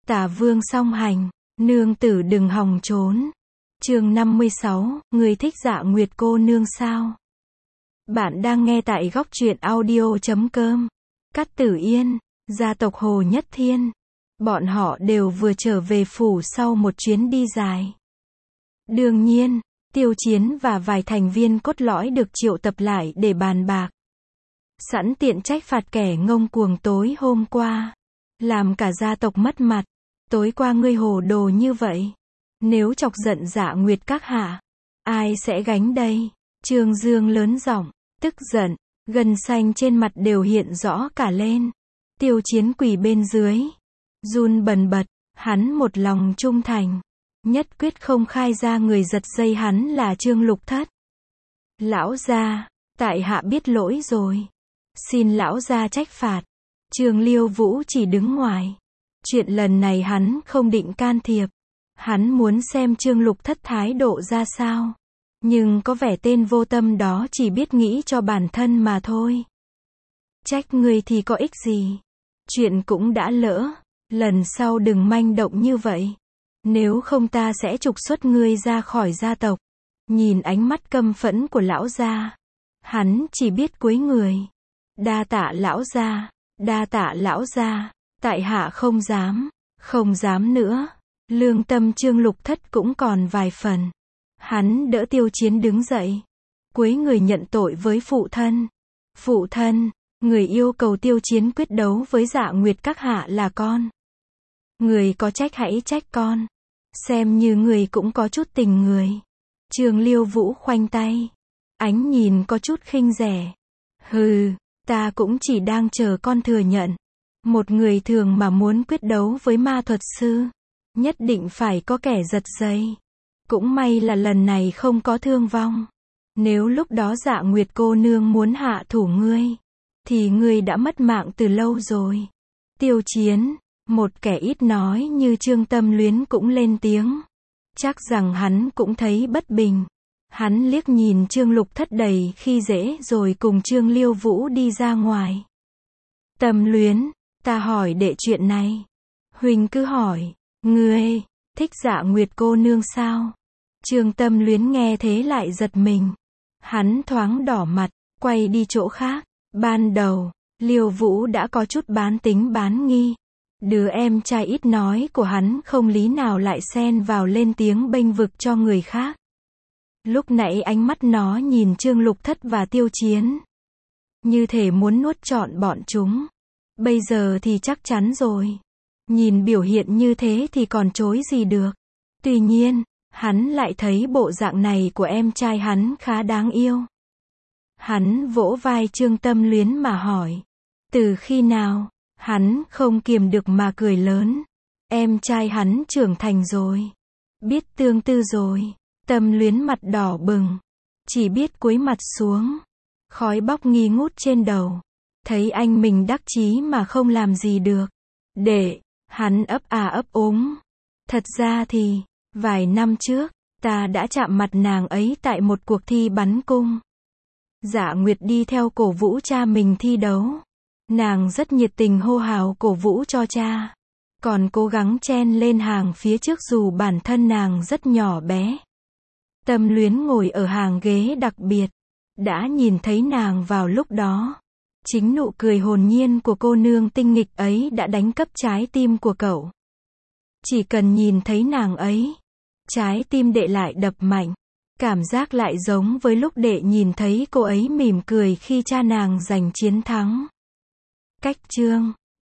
Tả vương song hành, nương tử đừng hòng trốn. Chương 56, người thích Dạ Nguyệt cô nương sao? Bạn đang nghe tại góc truyện audio.com. Cát Tử Yên, gia tộc Hồ Nhất Thiên. Bọn họ đều vừa trở về phủ sau một chuyến đi dài. Đương nhiên, Tiêu Chiến và vài thành viên cốt lõi được triệu tập lại để bàn bạc. Sẵn tiện trách phạt kẻ ngông cuồng tối hôm qua. Làm cả gia tộc mất mặt. Tối qua ngươi hồ đồ như vậy. Nếu chọc giận Dạ Nguyệt các hạ, ai sẽ gánh đây? Trương Dương lớn giọng, tức giận, gân xanh trên mặt đều hiện rõ cả lên. Tiêu Chiến quỳ bên dưới, run bần bật, hắn một lòng trung thành, nhất quyết không khai ra người giật dây hắn là Trương Lục Thất. Lão gia, tại hạ biết lỗi rồi. Xin lão gia trách phạt. Trương Liêu Vũ chỉ đứng ngoài. Chuyện lần này hắn không định can thiệp. Hắn muốn xem Trương Lục Thất thái độ ra sao. Nhưng có vẻ tên vô tâm đó chỉ biết nghĩ cho bản thân mà thôi. Trách ngươi thì có ích gì. Chuyện cũng đã lỡ. Lần sau đừng manh động như vậy. Nếu không ta sẽ trục xuất ngươi ra khỏi gia tộc. Nhìn ánh mắt căm phẫn của lão gia, hắn chỉ biết cúi người. Đa tạ lão gia, đa tạ lão gia, tại hạ không dám nữa. Lương tâm Trương Lục Thất cũng còn vài phần. Hắn đỡ Tiêu Chiến đứng dậy, cúi người nhận tội với phụ thân. Phụ thân, người yêu cầu Tiêu Chiến quyết đấu với Dạ Nguyệt các hạ là con. Người có trách hãy trách con. Xem như người cũng có chút tình người. Trương Liêu Vũ khoanh tay, ánh nhìn có chút khinh rẻ. Hừ, ta cũng chỉ đang chờ con thừa nhận. Một người thường mà muốn quyết đấu với ma thuật sư, nhất định phải có kẻ giật dây. Cũng may là lần này không có thương vong. Nếu lúc đó Dạ Nguyệt cô nương muốn hạ thủ ngươi, thì ngươi đã mất mạng từ lâu rồi. Tiêu Chiến, một kẻ ít nói như Trương Tâm Luyến cũng lên tiếng. Chắc rằng hắn cũng thấy bất bình. Hắn liếc nhìn Trương Lục Thất đầy khi dễ rồi cùng Trương Liêu Vũ đi ra ngoài. Tâm Luyến, ta hỏi đệ chuyện này. Huỳnh cứ hỏi, ngươi thích Dạ Nguyệt cô nương sao? Trương Tâm Luyến nghe thế lại giật mình. Hắn thoáng đỏ mặt, quay đi chỗ khác. Ban đầu, Liêu Vũ đã có chút bán tính bán nghi. Đứa em trai ít nói của hắn không lý nào lại xen vào lên tiếng bênh vực cho người khác. Lúc nãy ánh mắt nó nhìn Trương Lục Thất và Tiêu Chiến, như thể muốn nuốt trọn bọn chúng. Bây giờ thì chắc chắn rồi. Nhìn biểu hiện như thế thì còn chối gì được. Tuy nhiên, hắn lại thấy bộ dạng này của em trai hắn khá đáng yêu. Hắn vỗ vai Trương Tâm Luyến mà hỏi. Từ khi nào? Hắn không kiềm được mà cười lớn. Em trai hắn trưởng thành rồi. Biết tương tư rồi. Tâm Luyến mặt đỏ bừng. Chỉ biết cúi mặt xuống. Khói bốc nghi ngút trên đầu. Thấy anh mình đắc chí mà không làm gì được. Để, hắn ấp úng. Thật ra thì, vài năm trước, ta đã chạm mặt nàng ấy tại một cuộc thi bắn cung. Dạ Nguyệt đi theo cổ vũ cha mình thi đấu. Nàng rất nhiệt tình hô hào cổ vũ cho cha. Còn cố gắng chen lên hàng phía trước dù bản thân nàng rất nhỏ bé. Tâm Luyến ngồi ở hàng ghế đặc biệt. Đã nhìn thấy nàng vào lúc đó. Chính nụ cười hồn nhiên của cô nương tinh nghịch ấy đã đánh cắp trái tim của cậu. Chỉ cần nhìn thấy nàng ấy, trái tim đệ lại đập mạnh. Cảm giác lại giống với lúc đệ nhìn thấy cô ấy mỉm cười khi cha nàng giành chiến thắng. Cách chương